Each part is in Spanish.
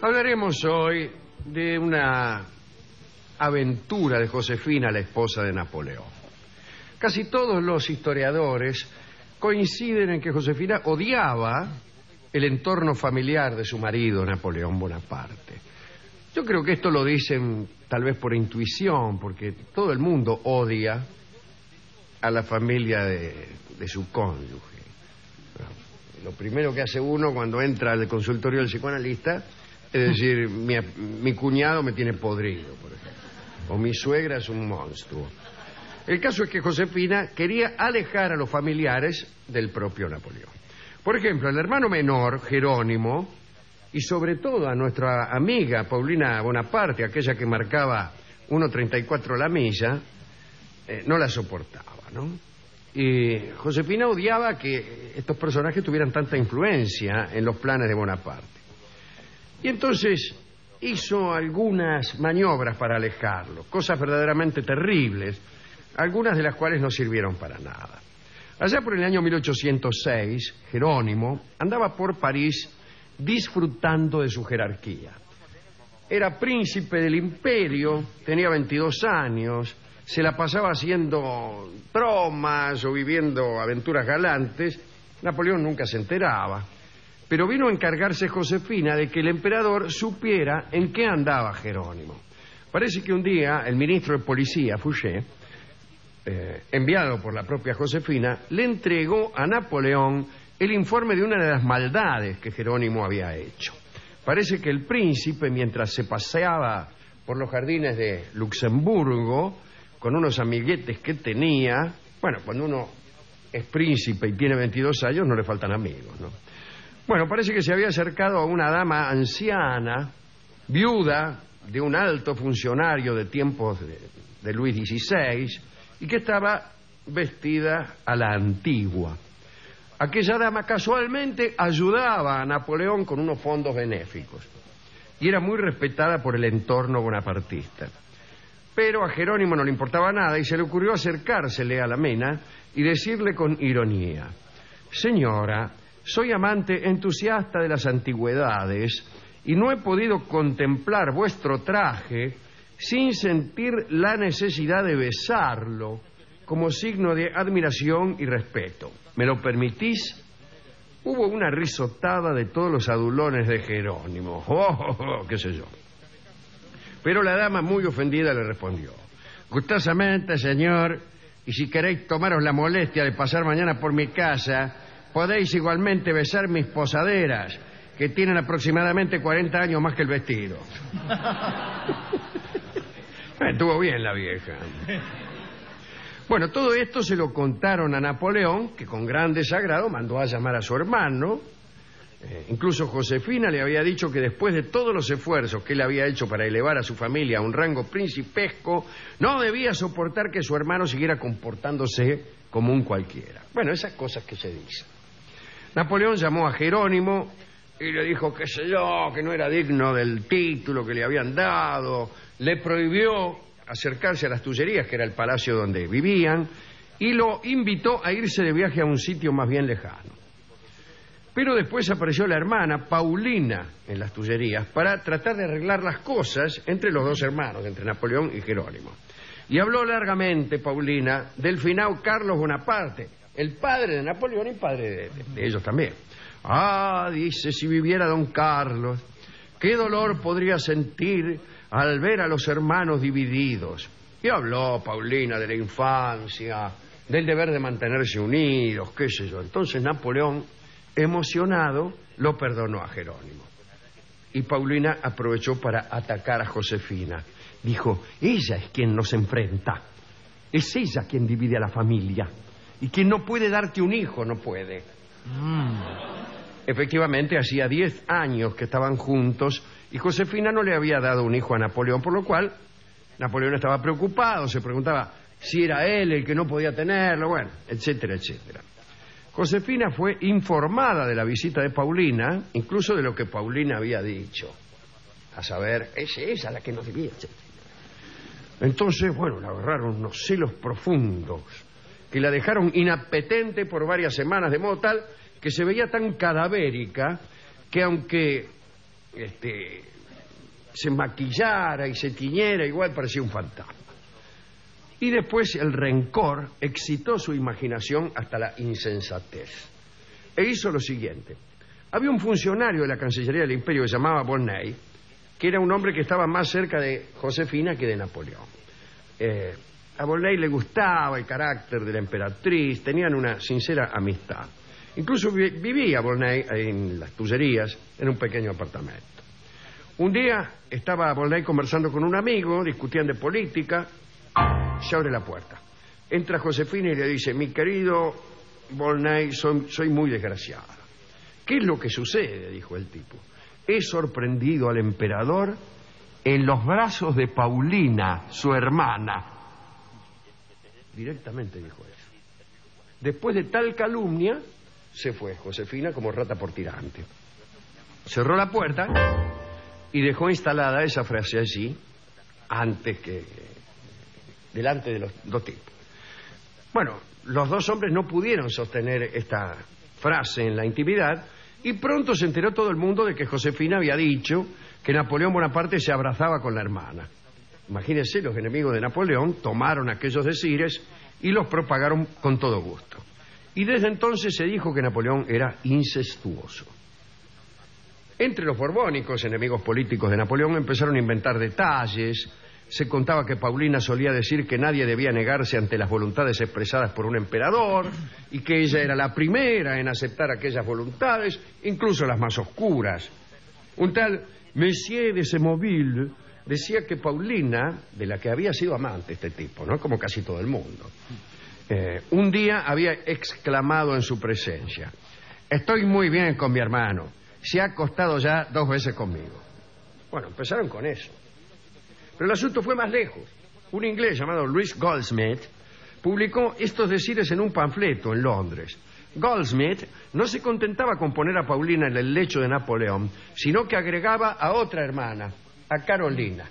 Hablaremos hoy de una aventura de Josefina, la esposa de Napoleón. Casi todos los historiadores coinciden en que Josefina odiaba el entorno familiar de su marido, Napoleón Bonaparte. Yo creo que esto lo dicen tal vez por intuición, porque todo el mundo odia a la familia de su cónyuge. Lo primero que hace uno cuando entra al consultorio del psicoanalista es decir, mi cuñado me tiene podrido, por ejemplo, o mi suegra es un monstruo. El caso es que Josefina quería alejar a los familiares del propio Napoleón. Por ejemplo, el hermano menor, Jerónimo, y sobre todo a nuestra amiga Paulina Bonaparte, aquella que marcaba 1.34 la milla, no la soportaba, ¿no? Y Josefina odiaba que estos personajes tuvieran tanta influencia en los planes de Bonaparte. Y entonces hizo algunas maniobras para alejarlo, cosas verdaderamente terribles, algunas de las cuales no sirvieron para nada. Allá por el año 1806, Jerónimo andaba por París disfrutando de su jerarquía. Era príncipe del imperio, tenía 22 años, se la pasaba haciendo bromas o viviendo aventuras galantes. Napoleón nunca se enteraba. Pero vino a encargarse Josefina de que el emperador supiera en qué andaba Jerónimo. Parece que un día el ministro de Policía, Fouché, enviado por la propia Josefina, le entregó a Napoleón el informe de una de las maldades que Jerónimo había hecho. Parece que el príncipe, mientras se paseaba por los jardines de Luxemburgo, con unos amiguetes que tenía, bueno, cuando uno es príncipe y tiene 22 años no le faltan amigos, ¿no? Bueno, parece que se había acercado a una dama anciana, viuda de un alto funcionario de tiempos de Luis XVI, y que estaba vestida a la antigua. Aquella dama casualmente ayudaba a Napoleón con unos fondos benéficos y era muy respetada por el entorno bonapartista. Pero a Jerónimo no le importaba nada y se le ocurrió acercársele a la mena y decirle con ironía: señora, soy amante entusiasta de las antigüedades y no he podido contemplar vuestro traje sin sentir la necesidad de besarlo como signo de admiración y respeto. ¿Me lo permitís? Hubo una risotada de todos los adulones de Jerónimo. Qué sé yo. Pero la dama, muy ofendida, le respondió: gustosamente, señor, y si queréis tomaros la molestia de pasar mañana por mi casa, podéis igualmente besar mis posaderas, que tienen aproximadamente 40 años más que el vestido. Estuvo bien la vieja. Bueno, todo esto se lo contaron a Napoleón, que con gran desagrado mandó a llamar a su hermano. Incluso Josefina le había dicho que después de todos los esfuerzos que él había hecho para elevar a su familia a un rango principesco, no debía soportar que su hermano siguiera comportándose como un cualquiera. Bueno, esas cosas que se dicen. Napoleón llamó a Jerónimo y le dijo, qué sé yo, que no era digno del título que le habían dado. Le prohibió acercarse a las Tullerías, que era el palacio donde vivían, y lo invitó a irse de viaje a un sitio más bien lejano. Pero después apareció la hermana Paulina en las Tullerías para tratar de arreglar las cosas entre los dos hermanos, entre Napoleón y Jerónimo. Y habló largamente Paulina del finado Carlos Bonaparte, el padre de Napoleón y padre de ellos también. Ah, dice, si viviera don Carlos, qué dolor podría sentir al ver a los hermanos divididos. Y habló Paulina de la infancia, del deber de mantenerse unidos, qué sé yo. Entonces Napoleón, emocionado, lo perdonó a Jerónimo. Y Paulina aprovechó para atacar a Josefina. Dijo, ella es quien nos enfrenta. Es ella quien divide a la familia. Y quien no puede darte un hijo, no puede. Efectivamente, hacía 10 años que estaban juntos y Josefina no le había dado un hijo a Napoleón, por lo cual Napoleón estaba preocupado, se preguntaba si era él el que no podía tenerlo, bueno, etcétera, etcétera. Josefina fue informada de la visita de Paulina, incluso de lo que Paulina había dicho. A saber, es ella la que nos divide, etcétera. Entonces, bueno, le agarraron unos celos profundos que la dejaron inapetente por varias semanas, de modo tal que se veía tan cadavérica que aunque se maquillara y se tiñera, igual parecía un fantasma. Y después el rencor excitó su imaginación hasta la insensatez. E hizo lo siguiente. Había un funcionario de la Cancillería del Imperio que se llamaba Volney, que era un hombre que estaba más cerca de Josefina que de Napoleón. A Volney le gustaba el carácter de la emperatriz, tenían una sincera amistad. Incluso vivía Volney en las Tullerías, en un pequeño apartamento. Un día estaba Volney conversando con un amigo, discutían de política, se abre la puerta. Entra Josefina y le dice: mi querido Volney, soy muy desgraciada. ¿Qué es lo que sucede?, dijo el tipo. He sorprendido al emperador en los brazos de Paulina, su hermana. Directamente dijo eso. Después de tal calumnia, se fue Josefina como rata por tirante. Cerró la puerta y dejó instalada esa frase allí, delante de los dos tipos. Bueno, los dos hombres no pudieron sostener esta frase en la intimidad y pronto se enteró todo el mundo de que Josefina había dicho que Napoleón Bonaparte se abrazaba con la hermana. Imagínense, los enemigos de Napoleón tomaron aquellos decires y los propagaron con todo gusto. Y desde entonces se dijo que Napoleón era incestuoso. Entre los borbónicos, enemigos políticos de Napoleón, empezaron a inventar detalles. Se contaba que Paulina solía decir que nadie debía negarse ante las voluntades expresadas por un emperador y que ella era la primera en aceptar aquellas voluntades, incluso las más oscuras. Un tal Messier de Semoville decía que Paulina, de la que había sido amante este tipo, ¿no?, como casi todo el mundo, un día había exclamado en su presencia: estoy muy bien con mi hermano, se ha acostado ya 2 veces conmigo. Bueno, empezaron con eso. Pero el asunto fue más lejos. Un inglés llamado Louis Goldsmith publicó estos decires en un panfleto en Londres. Goldsmith no se contentaba con poner a Paulina en el lecho de Napoleón, sino que agregaba a otra hermana, a Carolina.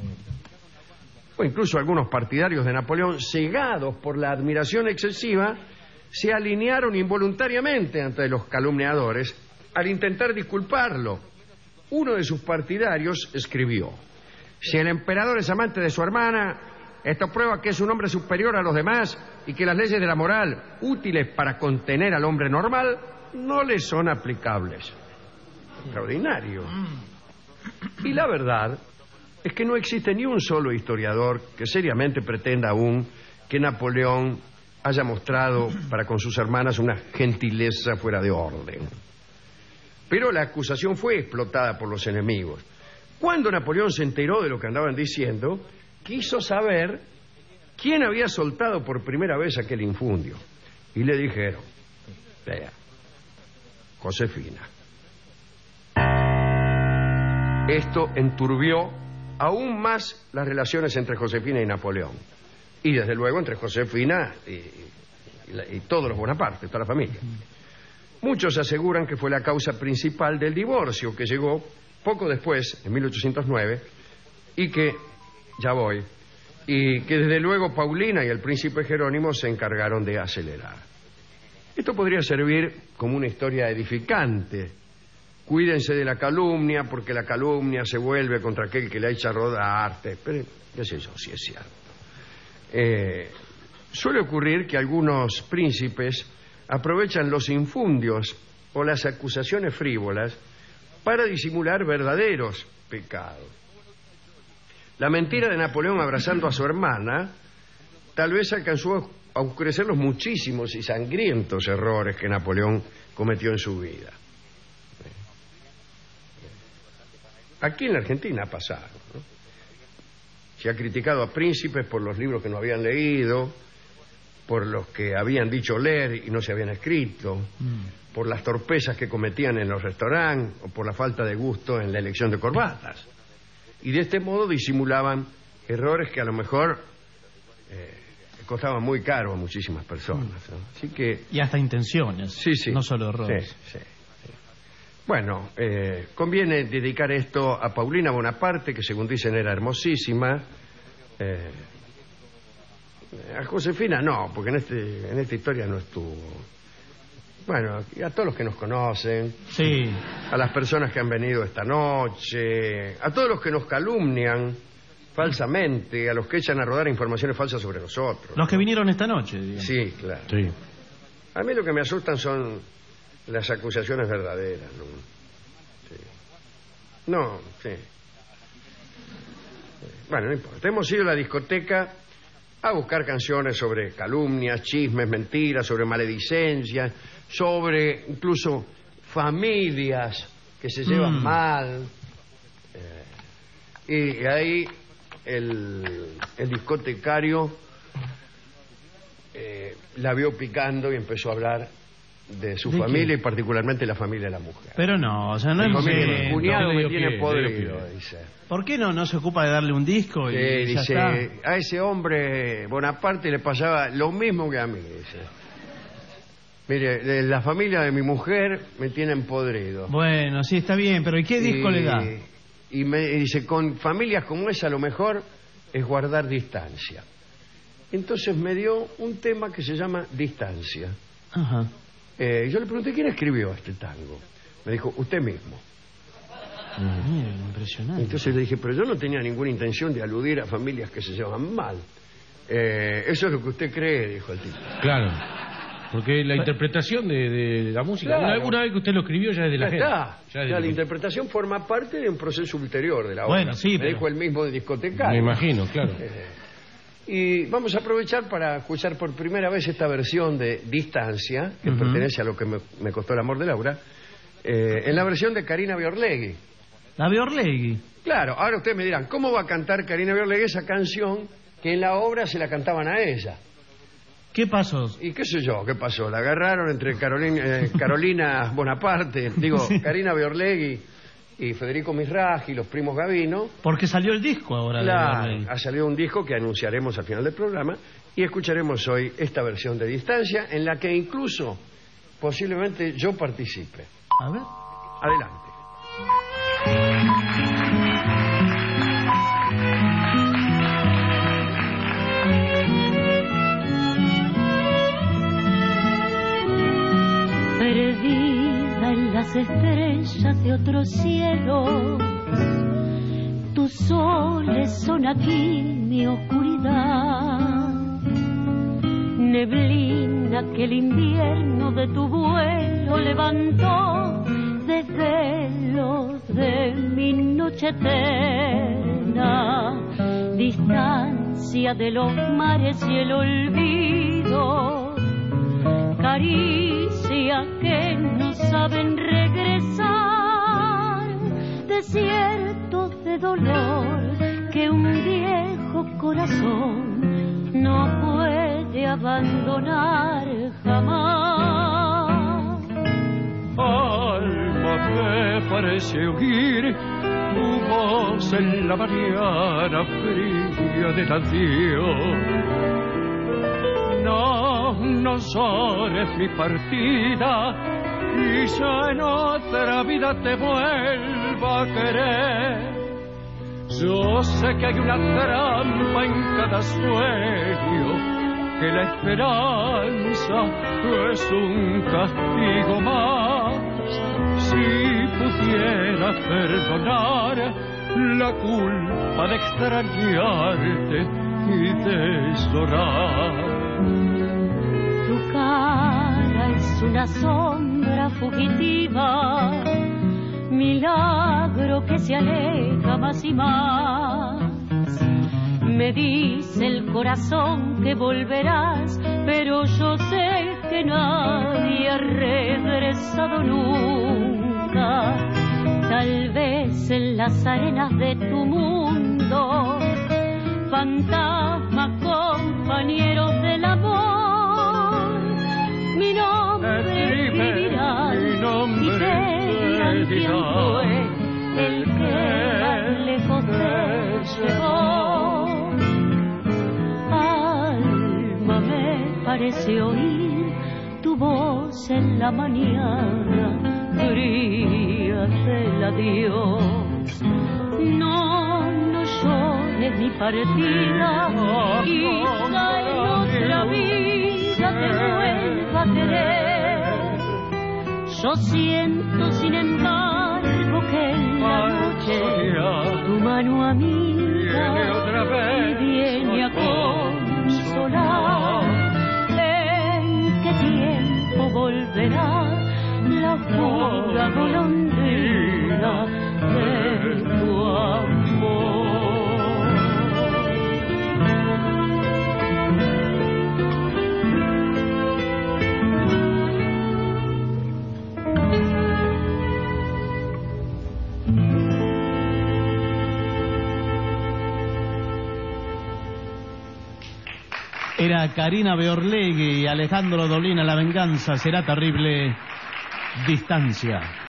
O incluso algunos partidarios de Napoleón, cegados por la admiración excesiva, se alinearon involuntariamente ante los calumniadores al intentar disculparlo. Uno de sus partidarios escribió: si el emperador es amante de su hermana, esto prueba que es un hombre superior a los demás y que las leyes de la moral, útiles para contener al hombre normal, no le son aplicables. Extraordinario. Y la verdad es que no existe ni un solo historiador que seriamente pretenda aún que Napoleón haya mostrado para con sus hermanas una gentileza fuera de orden. Pero la acusación fue explotada por los enemigos. Cuando Napoleón se enteró de lo que andaban diciendo, quiso saber quién había soltado por primera vez aquel infundio. Y le dijeron: vea, Josefina. Esto enturbió aún más las relaciones entre Josefina y Napoleón. Y desde luego entre Josefina y todos los Bonaparte, toda la familia. Muchos aseguran que fue la causa principal del divorcio, que llegó poco después, en 1809, y que desde luego Paulina y el príncipe Jerónimo se encargaron de acelerar. Esto podría servir como una historia edificante. Cuídense de la calumnia, porque la calumnia se vuelve contra aquel que la echa a rodarte. Pero qué sé yo, si es cierto. Suele ocurrir que algunos príncipes aprovechan los infundios o las acusaciones frívolas para disimular verdaderos pecados. La mentira de Napoleón abrazando a su hermana tal vez alcanzó a oscurecer los muchísimos y sangrientos errores que Napoleón cometió en su vida. Aquí en la Argentina ha pasado, ¿no? Se ha criticado a príncipes por los libros que no habían leído, por los que habían dicho leer y no se habían escrito, por las torpezas que cometían en los restaurantes o por la falta de gusto en la elección de corbatas. Y de este modo disimulaban errores que a lo mejor costaban muy caro a muchísimas personas, ¿no? Así que... Y hasta intenciones, sí, no solo errores. Sí. Bueno, conviene dedicar esto a Paulina Bonaparte, que según dicen era hermosísima. A Josefina no, porque en esta historia no estuvo. Bueno, y a todos los que nos conocen, Sí. a las personas que han venido esta noche, a todos los que nos calumnian falsamente, a los que echan a rodar informaciones falsas sobre nosotros. Los que vinieron esta noche, digamos. Sí, claro. Sí. A mí lo que me asustan son las acusaciones verdaderas, ¿no? Sí. No, sí. Bueno, no importa. Hemos ido a la discoteca a buscar canciones sobre calumnias, chismes, mentiras, sobre maledicencias, sobre incluso familias que se llevan mal. Y ahí el discotecario la vio picando y empezó a hablar de su ¿De familia quién? y particularmente la familia de la mujer. Pero no, o sea, no Mi es familia, mi momento. cuñado le me dio tiene pie, podrido, le dio dice. ¿Por qué no se ocupa de darle un disco y ya Dice, está? a ese hombre Bonaparte le pasaba lo mismo que a mí, dice. Mire, de la familia de mi mujer me tienen podrido. Bueno, sí, está bien, pero ¿y qué disco le da? Y me dice, con familias como esa lo mejor es guardar distancia. Entonces me dio un tema que se llama Distancia. Ajá. Yo le pregunté, ¿quién escribió este tango? Me dijo, usted mismo. Mira, impresionante. Entonces le dije, pero yo no tenía ninguna intención de aludir a familias que se llevan mal. Eso es lo que usted cree, dijo el tipo. Claro. Porque la interpretación de la música, Claro. una vez que usted lo escribió, ya es de la Ya gente. está. Ya es de Ya, la la gente. interpretación forma parte de un proceso ulterior de la obra. Bueno, sí, me pero- dijo el mismo de discotecario. Me imagino, claro. Y vamos a aprovechar para escuchar por primera vez esta versión de Distancia, que pertenece a lo que me costó el amor de Laura, en la versión de Karina Biorlegui. La Biorlegui. Claro, ahora ustedes me dirán, ¿cómo va a cantar Karina Biorlegui esa canción que en la obra se la cantaban a ella? ¿Qué pasó? Y qué sé yo, ¿qué pasó? La agarraron entre Carolina Bonaparte, Karina Biorlegui y Federico Misragi, los primos Gavino. Porque salió el disco ahora de Claro, Biorlegui. ha salido un disco que anunciaremos al final del programa y escucharemos hoy esta versión de Distancia en la que incluso posiblemente yo participe. A ver. Adelante. Perdida en las estrellas de otro cielo, tus soles son aquí mi oscuridad. Neblina que el invierno de tu vuelo levantó desvelos de mi noche eterna. Distancia de los mares y el olvido, caricia que no saben regresar, desiertos de dolor que un viejo corazón no puede abandonar jamás. Alma, me parece oír tu voz en la mañana fría del adiós. No llores mi partida, quizá en otra vida te vuelva a querer. Yo sé que hay una trampa en cada sueño, que la esperanza es un castigo más. Si pudiera perdonar la culpa de extrañarte y de llorar. Tu cara es una sombra fugitiva, milagro que se aleja más y más. Me dice el corazón que volverás, pero yo sé que nadie ha regresado nunca. Tal vez en las arenas de tu mundo, fantasmas compañeros del amor, mi nombre escribirán mi nombre y te dirán quién fue el que más lejos te llevó. Alma, me parece oír tu voz en la mañana fría del adiós. No llores mi partida, quizá en otra vida te vuelva a querer. Yo siento, sin embargo, que en la noche tu mano amiga Viene otra vez me viene a consolar. ¿En qué tiempo volverá la oscura golondrina de tu amor? Era Karina Beorlegui y Alejandro Dolina. La venganza será terrible. Distancia.